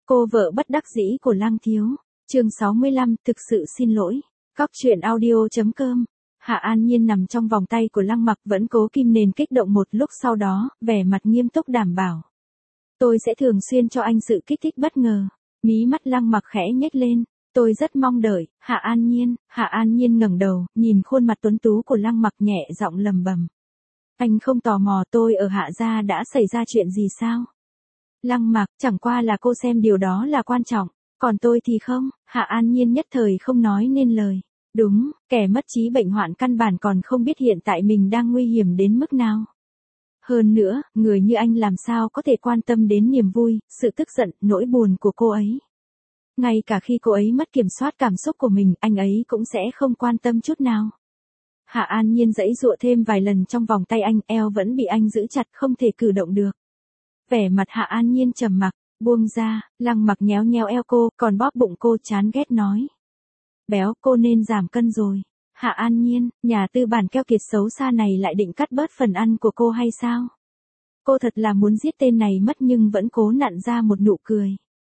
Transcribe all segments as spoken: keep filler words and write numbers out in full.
Cô vợ bất đắc dĩ của Lăng Thiếu. Chương sáu mươi lăm, thực sự xin lỗi. Cóc truyện audio.com. Hạ An Nhiên nằm trong vòng tay của Lăng Mặc vẫn cố kim nền kích động một lúc, sau đó, vẻ mặt nghiêm túc đảm bảo. Tôi sẽ thường xuyên cho anh sự kích thích bất ngờ. Mí mắt Lăng Mặc khẽ nhếch lên. Tôi rất mong đợi. Hạ An Nhiên. Hạ An Nhiên ngẩng đầu, nhìn khuôn mặt tuấn tú của Lăng Mặc nhẹ giọng lầm bầm. Anh không tò mò tôi ở Hạ gia đã xảy ra chuyện gì sao? Lăng Mặc, chẳng qua là cô xem điều đó là quan trọng, còn tôi thì không. Hạ An Nhiên nhất thời không nói nên lời. Đúng, kẻ mất trí bệnh hoạn căn bản còn không biết hiện tại mình đang nguy hiểm đến mức nào. Hơn nữa, người như anh làm sao có thể quan tâm đến niềm vui, sự tức giận, nỗi buồn của cô ấy. Ngay cả khi cô ấy mất kiểm soát cảm xúc của mình, anh ấy cũng sẽ không quan tâm chút nào. Hạ An Nhiên giãy giụa thêm vài lần trong vòng tay anh, eo vẫn bị anh giữ chặt không thể cử động được. Vẻ mặt Hạ An Nhiên trầm mặc, buông ra. Lăng Mặc nhéo nhéo eo cô, còn bóp bụng cô, chán ghét nói. Béo, cô nên giảm cân rồi. Hạ An Nhiên, nhà tư bản keo kiệt xấu xa này lại định cắt bớt phần ăn của cô hay sao? Cô thật là muốn giết tên này mất nhưng vẫn cố nặn ra một nụ cười.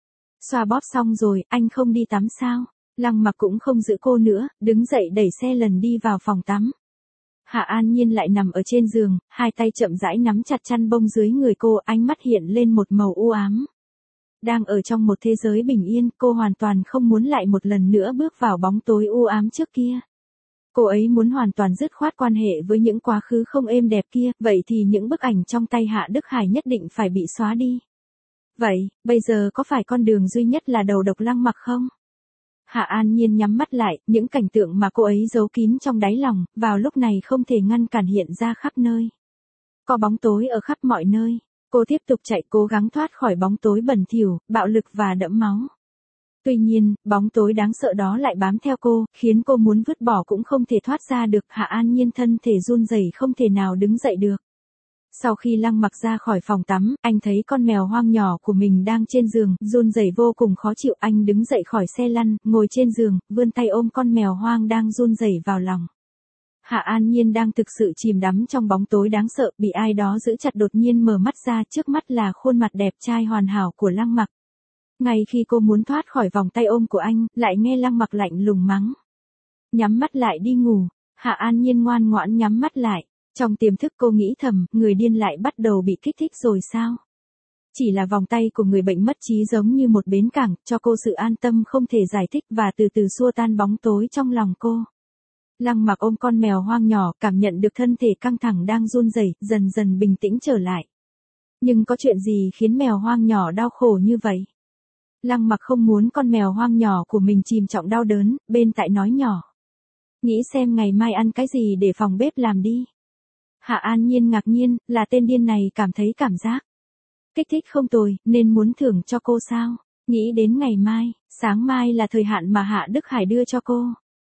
Xoa bóp xong rồi, anh không đi tắm sao? Lăng Mặc cũng không giữ cô nữa, đứng dậy đẩy xe lần đi vào phòng tắm. Hạ An Nhiên lại nằm ở trên giường, hai tay chậm rãi nắm chặt chăn bông dưới người cô, ánh mắt hiện lên một màu u ám. Đang ở trong một thế giới bình yên, cô hoàn toàn không muốn lại một lần nữa bước vào bóng tối u ám trước kia. Cô ấy muốn hoàn toàn dứt khoát quan hệ với những quá khứ không êm đẹp kia, vậy thì những bức ảnh trong tay Hạ Đức Hải nhất định phải bị xóa đi. Vậy, bây giờ có phải con đường duy nhất là đầu độc Lăng Mặc không? Hạ An Nhiên nhắm mắt lại, những cảnh tượng mà cô ấy giấu kín trong đáy lòng, vào lúc này không thể ngăn cản hiện ra khắp nơi. Có bóng tối ở khắp mọi nơi. Cô tiếp tục chạy, cố gắng thoát khỏi bóng tối bẩn thỉu, bạo lực và đẫm máu. Tuy nhiên, bóng tối đáng sợ đó lại bám theo cô, khiến cô muốn vứt bỏ cũng không thể thoát ra được. Hạ An Nhiên thân thể run rẩy không thể nào đứng dậy được. Sau khi Lăng Mặc ra khỏi phòng tắm, anh thấy con mèo hoang nhỏ của mình đang trên giường, run rẩy vô cùng khó chịu. Anh đứng dậy khỏi xe lăn, ngồi trên giường, vươn tay ôm con mèo hoang đang run rẩy vào lòng. Hạ An Nhiên đang thực sự chìm đắm trong bóng tối đáng sợ, bị ai đó giữ chặt, đột nhiên mở mắt ra, trước mắt là khuôn mặt đẹp trai hoàn hảo của Lăng Mặc. Ngay khi cô muốn thoát khỏi vòng tay ôm của anh, lại nghe Lăng Mặc lạnh lùng mắng. Nhắm mắt lại đi ngủ. Hạ An Nhiên ngoan ngoãn nhắm mắt lại. Trong tiềm thức cô nghĩ thầm, người điên lại bắt đầu bị kích thích rồi sao? Chỉ là vòng tay của người bệnh mất trí giống như một bến cảng, cho cô sự an tâm không thể giải thích và từ từ xua tan bóng tối trong lòng cô. Lăng Mặc ôm con mèo hoang nhỏ, cảm nhận được thân thể căng thẳng đang run rẩy, dần dần bình tĩnh trở lại. Nhưng có chuyện gì khiến mèo hoang nhỏ đau khổ như vậy? Lăng Mặc không muốn con mèo hoang nhỏ của mình chìm trọng đau đớn, bên tai nói nhỏ. Nghĩ xem ngày mai ăn cái gì để phòng bếp làm đi. Hạ An Nhiên ngạc nhiên, là tên điên này cảm thấy cảm giác kích thích không tồi, nên muốn thưởng cho cô sao? Nghĩ đến ngày mai, sáng mai là thời hạn mà Hạ Đức Hải đưa cho cô.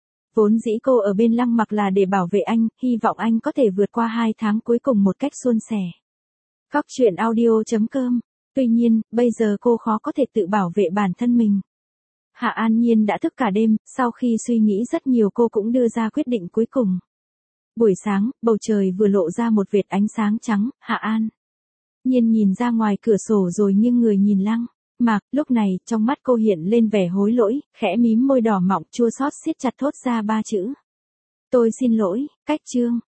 Vốn dĩ cô ở bên Lăng Mặc là để bảo vệ anh, hy vọng anh có thể vượt qua hai tháng cuối cùng một cách suôn sẻ. Cóc truyện audio.com. Tuy nhiên, bây giờ cô khó có thể tự bảo vệ bản thân mình. Hạ An Nhiên đã thức cả đêm, sau khi suy nghĩ rất nhiều cô cũng đưa ra quyết định cuối cùng. Buổi sáng, bầu trời vừa lộ ra một vệt ánh sáng trắng. Hạ An Nhiên nhìn ra ngoài cửa sổ rồi nghiêng người nhìn Lăng Mặc. Lúc này, trong mắt cô hiện lên vẻ hối lỗi, khẽ mím môi đỏ mọng, chua xót siết chặt thốt ra ba chữ. Tôi xin lỗi. Cách chương.